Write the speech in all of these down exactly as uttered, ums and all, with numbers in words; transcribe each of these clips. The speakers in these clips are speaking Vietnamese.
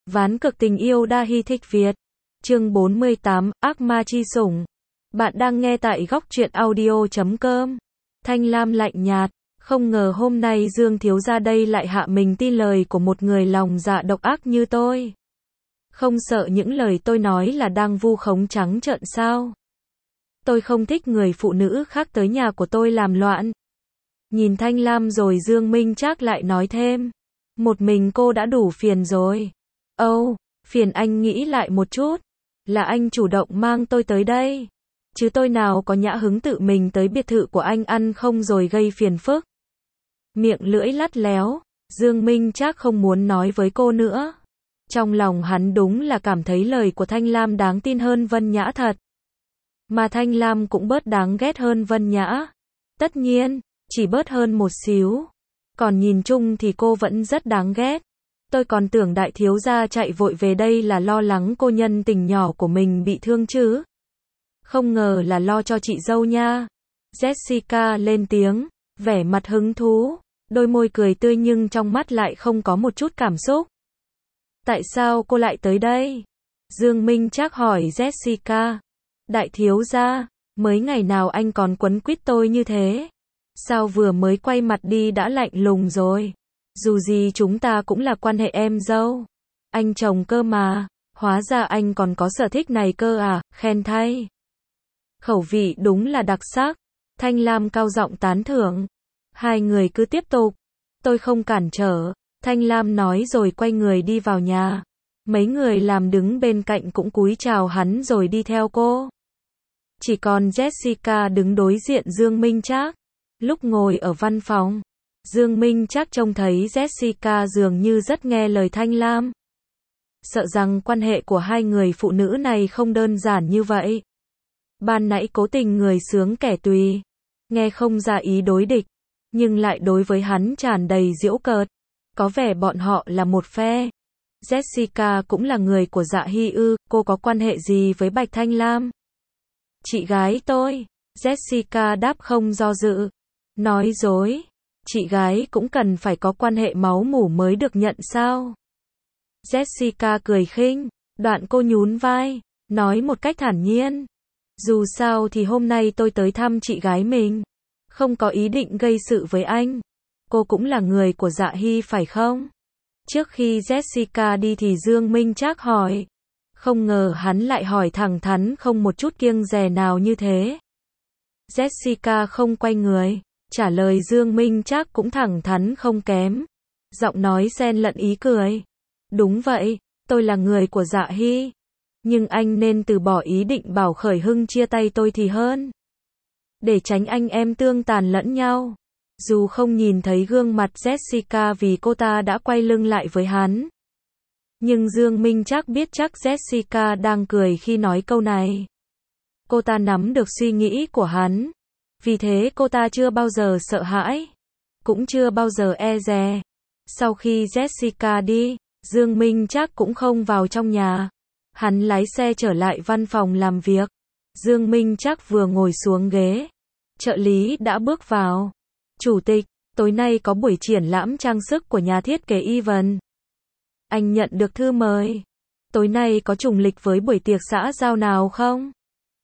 Ván cực tình yêu đa hi thích Việt. Chương bốn mươi tám, ác ma chi sủng. Bạn đang nghe tại góc truyện audio chấm com. Thanh Lam lạnh nhạt, không ngờ hôm nay Dương thiếu gia đây lại hạ mình tin lời của một người lòng dạ độc ác như tôi. Không sợ những lời tôi nói là đang vu khống trắng trợn sao? Tôi không thích người phụ nữ khác tới nhà của tôi làm loạn. Nhìn Thanh Lam rồi Dương Minh Trác lại nói thêm. Một mình cô đã đủ phiền rồi. Âu, oh, phiền anh nghĩ lại một chút. Là anh chủ động mang tôi tới đây. Chứ tôi nào có nhã hứng tự mình tới biệt thự của anh ăn không rồi gây phiền phức. Miệng lưỡi lắt léo, Dương Minh Trác không muốn nói với cô nữa. Trong lòng hắn đúng là cảm thấy lời của Thanh Lam đáng tin hơn Vân Nhã thật. Mà Thanh Lam cũng bớt đáng ghét hơn Vân Nhã. Tất nhiên, chỉ bớt hơn một xíu. Còn nhìn chung thì cô vẫn rất đáng ghét. Tôi còn tưởng đại thiếu gia chạy vội về đây là lo lắng cô nhân tình nhỏ của mình bị thương chứ. Không ngờ là lo cho chị dâu nha. Jessica lên tiếng, vẻ mặt hứng thú, đôi môi cười tươi nhưng trong mắt lại không có một chút cảm xúc. Tại sao cô lại tới đây? Dương Minh Trác hỏi Jessica. Đại thiếu gia, mới ngày nào anh còn quấn quýt tôi như thế? Sao vừa mới quay mặt đi đã lạnh lùng rồi? Dù gì chúng ta cũng là quan hệ em dâu. Anh chồng cơ mà, hóa ra anh còn có sở thích này cơ à, khen thay. Khẩu vị đúng là đặc sắc. Thanh Lam cao giọng tán thưởng. Hai người cứ tiếp tục. Tôi không cản trở. Thanh Lam nói rồi quay người đi vào nhà. Mấy người làm đứng bên cạnh cũng cúi chào hắn rồi đi theo cô. Chỉ còn Jessica đứng đối diện Dương Minh Trác. Lúc ngồi ở văn phòng, Dương Minh Trác trông thấy Jessica dường như rất nghe lời Thanh Lam. Sợ rằng quan hệ của hai người phụ nữ này không đơn giản như vậy. Ban nãy cố tình người sướng kẻ tùy, nghe không ra ý đối địch, nhưng lại đối với hắn tràn đầy giễu cợt. Có vẻ bọn họ là một phe. Jessica cũng là người của Dạ Hy ư, cô có quan hệ gì với Bạch Thanh Lam? Chị gái tôi. Jessica đáp không do dự. Nói dối. Chị gái cũng cần phải có quan hệ máu mủ mới được nhận sao? Jessica cười khinh, đoạn cô nhún vai, nói một cách thản nhiên. Dù sao thì hôm nay tôi tới thăm chị gái mình. Không có ý định gây sự với anh. Cô cũng là người của Dạ Hy phải không? Trước khi Jessica đi thì Dương Minh Trác hỏi. Không ngờ hắn lại hỏi thẳng thắn không một chút kiêng dè nào như thế. Jessica không quay người, trả lời Dương Minh Trác cũng thẳng thắn không kém. Giọng nói xen lẫn ý cười. Đúng vậy, tôi là người của Dạ Hy. Nhưng anh nên từ bỏ ý định bảo Khởi Hưng chia tay tôi thì hơn. Để tránh anh em tương tàn lẫn nhau. Dù không nhìn thấy gương mặt Jessica vì cô ta đã quay lưng lại với hắn. Nhưng Dương Minh Trác biết chắc Jessica đang cười khi nói câu này. Cô ta nắm được suy nghĩ của hắn. Vì thế cô ta chưa bao giờ sợ hãi. Cũng chưa bao giờ e dè. Sau khi Jessica đi, Dương Minh Trác cũng không vào trong nhà. Hắn lái xe trở lại văn phòng làm việc. Dương Minh Trác vừa ngồi xuống ghế. Trợ lý đã bước vào. Chủ tịch, tối nay có buổi triển lãm trang sức của nhà thiết kế Evan. Anh nhận được thư mời. Tối nay có trùng lịch với buổi tiệc xã giao nào không?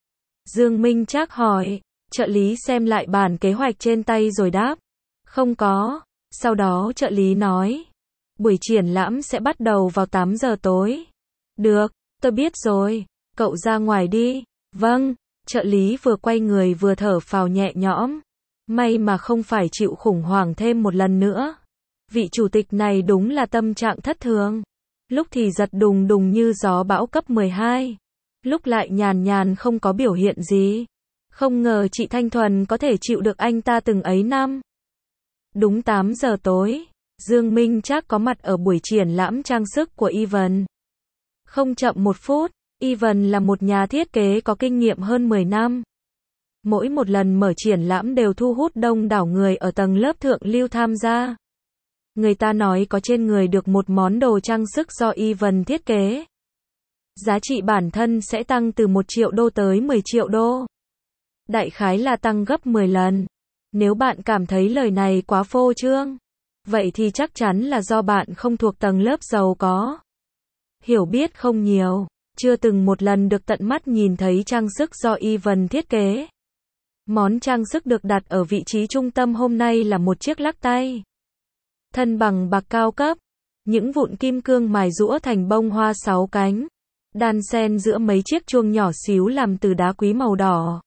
Dương Minh Trác hỏi. Trợ lý xem lại bản kế hoạch trên tay rồi đáp. Không có. Sau đó trợ lý nói. Buổi triển lãm sẽ bắt đầu vào tám giờ tối. Được, tôi biết rồi. Cậu ra ngoài đi. Vâng. Trợ lý vừa quay người vừa thở phào nhẹ nhõm. May mà không phải chịu khủng hoảng thêm một lần nữa. Vị chủ tịch này đúng là tâm trạng thất thường. Lúc thì giật đùng đùng như gió bão cấp mười hai. Lúc lại nhàn nhàn không có biểu hiện gì. Không ngờ chị Thanh Thuần có thể chịu được anh ta từng ấy năm. Đúng tám giờ tối, Dương Minh Trác có mặt ở buổi triển lãm trang sức của Evan. Không chậm một phút, Evan là một nhà thiết kế có kinh nghiệm hơn mười năm. Mỗi một lần mở triển lãm đều thu hút đông đảo người ở tầng lớp thượng lưu tham gia. Người ta nói có trên người được một món đồ trang sức do Evan thiết kế. Giá trị bản thân sẽ tăng từ một triệu đô tới mười triệu đô. Đại khái là tăng gấp mười lần. Nếu bạn cảm thấy lời này quá phô trương, vậy thì chắc chắn là do bạn không thuộc tầng lớp giàu có. hiểu biết không nhiều, chưa từng một lần được tận mắt nhìn thấy trang sức do Ivan thiết kế. Món trang sức được đặt ở vị trí trung tâm hôm nay là một chiếc lắc tay. Thân bằng bạc cao cấp, những vụn kim cương mài rũa thành bông hoa sáu cánh, đan xen giữa mấy chiếc chuông nhỏ xíu làm từ đá quý màu đỏ.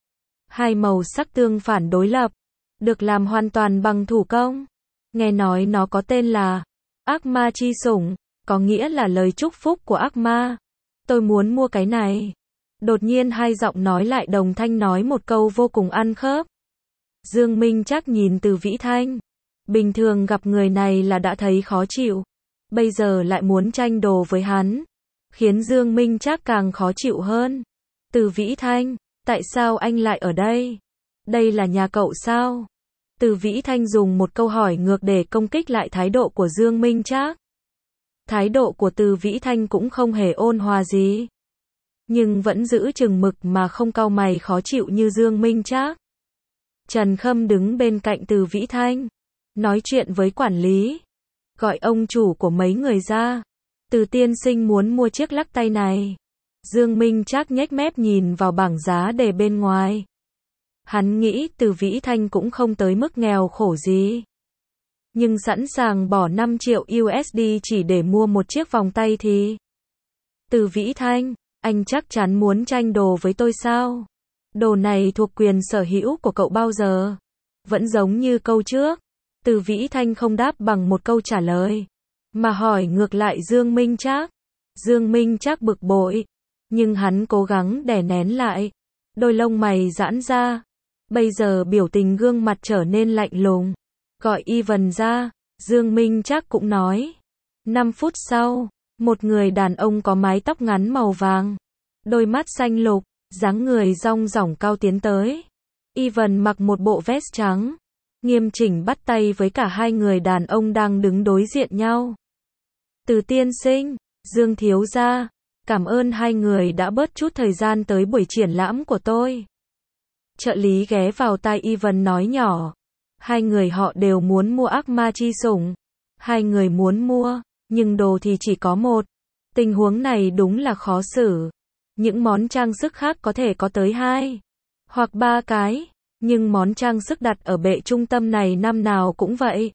Hai màu sắc tương phản đối lập, được làm hoàn toàn bằng thủ công. Nghe nói nó có tên là ác ma chi sủng, có nghĩa là lời chúc phúc của ác ma. Tôi muốn mua cái này. Đột nhiên hai giọng nói lại đồng thanh nói một câu vô cùng ăn khớp. Dương Minh Trác nhìn Từ Vĩ Thanh. Bình thường gặp người này là đã thấy khó chịu. Bây giờ lại muốn tranh đồ với hắn. Khiến Dương Minh Trác càng khó chịu hơn. Từ Vĩ Thanh, tại sao anh lại ở đây? Đây là nhà cậu sao? Từ Vĩ Thanh dùng một câu hỏi ngược để công kích lại thái độ của Dương Minh Trác. Thái độ của Từ Vĩ Thanh cũng không hề ôn hòa gì, nhưng vẫn giữ chừng mực mà không cau mày khó chịu như Dương Minh Trác. Trần Khâm đứng bên cạnh Từ Vĩ Thanh, nói chuyện với quản lý, gọi ông chủ của mấy người ra. Từ tiên sinh muốn mua chiếc lắc tay này. Dương Minh Trác nhếch mép nhìn vào bảng giá đề bên ngoài. Hắn nghĩ Từ Vĩ Thanh cũng không tới mức nghèo khổ gì, nhưng sẵn sàng bỏ năm triệu u ét đê chỉ để mua một chiếc vòng tay thì... Từ Vĩ Thanh, anh chắc chắn muốn tranh đồ với tôi sao? Đồ này thuộc quyền sở hữu của cậu bao giờ? Vẫn giống như câu trước. Từ Vĩ Thanh không đáp bằng một câu trả lời, mà hỏi ngược lại Dương Minh Trác. Dương Minh Trác bực bội, nhưng hắn cố gắng đè nén lại. Đôi lông mày giãn ra. Bây giờ biểu tình gương mặt trở nên lạnh lùng. Gọi Ivan ra, Dương Minh Trác cũng nói. Năm phút sau, một người đàn ông có mái tóc ngắn màu vàng, đôi mắt xanh lục, dáng người dong dỏng cao tiến tới. Ivan mặc một bộ vest trắng, nghiêm chỉnh bắt tay với cả hai người đàn ông đang đứng đối diện nhau. Từ tiên sinh, Dương thiếu gia, cảm ơn hai người đã bớt chút thời gian tới buổi triển lãm của tôi. Trợ lý ghé vào tai Ivan nói nhỏ. Hai người họ đều muốn mua ác ma chi sủng. Hai người muốn mua, nhưng đồ thì chỉ có một. Tình huống này đúng là khó xử. Những món trang sức khác có thể có tới hai hoặc ba cái, nhưng món trang sức đặt ở bệ trung tâm này năm nào cũng vậy.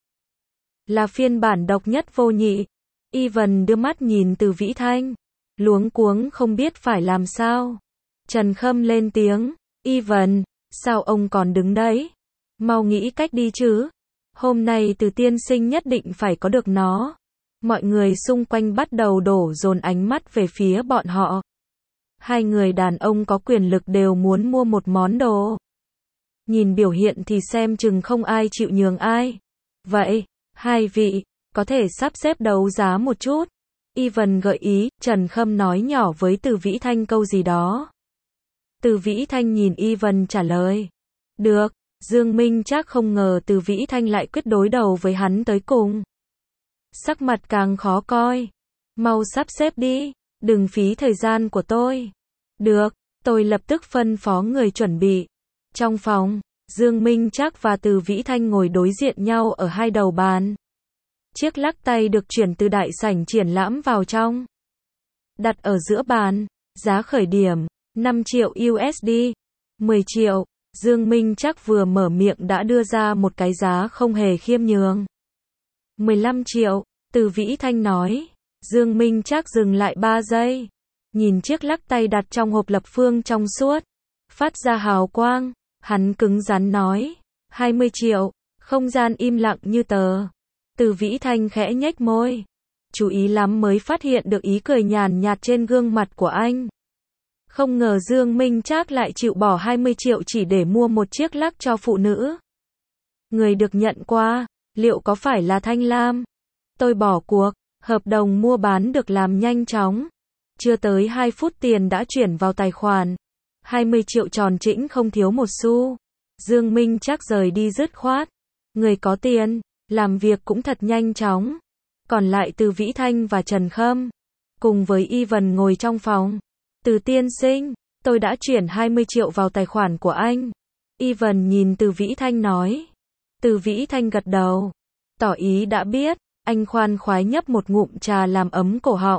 Là phiên bản độc nhất vô nhị. Ivan đưa mắt nhìn Từ Vĩ Thanh, luống cuống không biết phải làm sao. Trần Khâm lên tiếng, Ivan, sao ông còn đứng đấy? Mau nghĩ cách đi chứ. Hôm nay Từ tiên sinh nhất định phải có được nó. Mọi người xung quanh bắt đầu đổ dồn ánh mắt về phía bọn họ. Hai người đàn ông có quyền lực đều muốn mua một món đồ. Nhìn biểu hiện thì xem chừng không ai chịu nhường ai. Vậy, hai vị, có thể sắp xếp đấu giá một chút. Ivan gợi ý, Trần Khâm nói nhỏ với Từ Vĩ Thanh câu gì đó. Từ Vĩ Thanh nhìn Ivan trả lời. Được. Dương Minh Trác không ngờ Từ Vĩ Thanh lại quyết đối đầu với hắn tới cùng. Sắc mặt càng khó coi. Mau sắp xếp đi, đừng phí thời gian của tôi. Được, tôi lập tức phân phó người chuẩn bị. Trong phòng, Dương Minh Trác và Từ Vĩ Thanh ngồi đối diện nhau ở hai đầu bàn. Chiếc lắc tay được chuyển từ đại sảnh triển lãm vào trong. Đặt ở giữa bàn, giá khởi điểm, năm triệu u ét đê, mười triệu. Dương Minh Trác vừa mở miệng đã đưa ra một cái giá không hề khiêm nhường. mười lăm triệu, Từ Vĩ Thanh nói. Dương Minh Trác dừng lại ba giây. Nhìn chiếc lắc tay đặt trong hộp lập phương trong suốt, phát ra hào quang. Hắn cứng rắn nói. hai mươi triệu, không gian im lặng như tờ. Từ Vĩ Thanh khẽ nhếch môi. Chú ý lắm mới phát hiện được ý cười nhàn nhạt trên gương mặt của anh. Không ngờ Dương Minh Trác lại chịu bỏ hai mươi triệu chỉ để mua một chiếc lắc cho phụ nữ. Người được nhận qua, liệu có phải là Thanh Lam? Tôi bỏ cuộc, hợp đồng mua bán được làm nhanh chóng. Chưa tới hai phút tiền đã chuyển vào tài khoản. hai mươi triệu tròn trĩnh không thiếu một xu. Dương Minh Trác rời đi dứt khoát. Người có tiền, làm việc cũng thật nhanh chóng. Còn lại Từ Vĩ Thanh và Trần Khâm, cùng với Ivan ngồi trong phòng. Từ tiên sinh, tôi đã chuyển hai mươi triệu vào tài khoản của anh. Ivan nhìn Từ Vĩ Thanh nói. Từ Vĩ Thanh gật đầu, tỏ ý đã biết. Anh khoan khoái nhấp một ngụm trà làm ấm cổ họng.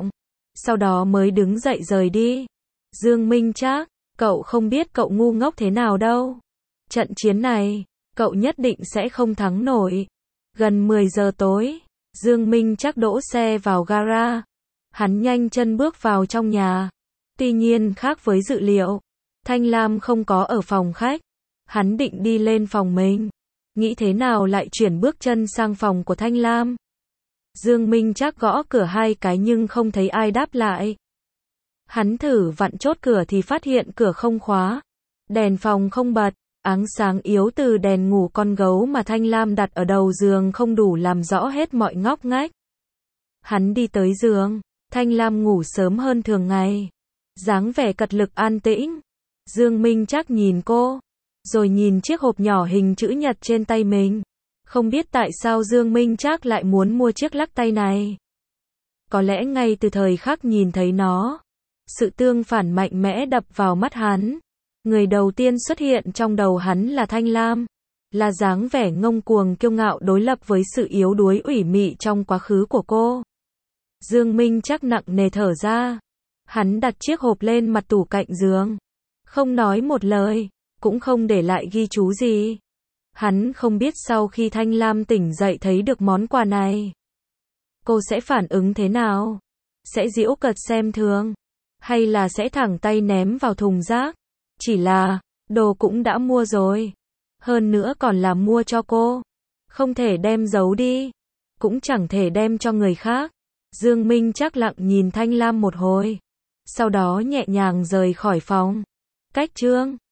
sau đó mới đứng dậy rời đi. Dương Minh Trác, cậu không biết cậu ngu ngốc thế nào đâu. Trận chiến này, cậu nhất định sẽ không thắng nổi. Gần mười giờ tối, Dương Minh Trác đỗ xe vào gara. Hắn nhanh chân bước vào trong nhà. Tuy nhiên khác với dự liệu, Thanh Lam không có ở phòng khách. Hắn định đi lên phòng mình. Nghĩ thế nào lại chuyển bước chân sang phòng của Thanh Lam. Dương Minh Trác gõ cửa hai cái nhưng không thấy ai đáp lại. Hắn thử vặn chốt cửa thì phát hiện cửa không khóa. Đèn phòng không bật. Ánh sáng yếu từ đèn ngủ con gấu mà Thanh Lam đặt ở đầu giường không đủ làm rõ hết mọi ngóc ngách. Hắn đi tới giường. Thanh Lam ngủ sớm hơn thường ngày. Dáng vẻ cật lực an tĩnh. Dương Minh Trác nhìn cô. Rồi nhìn chiếc hộp nhỏ hình chữ nhật trên tay mình. Không biết tại sao Dương Minh Trác lại muốn mua chiếc lắc tay này. Có lẽ ngay từ thời khắc nhìn thấy nó, sự tương phản mạnh mẽ đập vào mắt hắn. Người đầu tiên xuất hiện trong đầu hắn là Thanh Lam. Là dáng vẻ ngông cuồng kiêu ngạo đối lập với sự yếu đuối ủy mị trong quá khứ của cô. Dương Minh Trác nặng nề thở ra. Hắn đặt chiếc hộp lên mặt tủ cạnh giường. Không nói một lời, cũng không để lại ghi chú gì. Hắn không biết sau khi Thanh Lam tỉnh dậy thấy được món quà này, cô sẽ phản ứng thế nào? Sẽ giễu cợt xem thường? Hay là sẽ thẳng tay ném vào thùng rác? Chỉ là, đồ cũng đã mua rồi. Hơn nữa còn là mua cho cô. Không thể đem giấu đi. Cũng chẳng thể đem cho người khác. Dương Minh Trác lặng nhìn Thanh Lam một hồi. Sau đó nhẹ nhàng rời khỏi phòng. Cách chương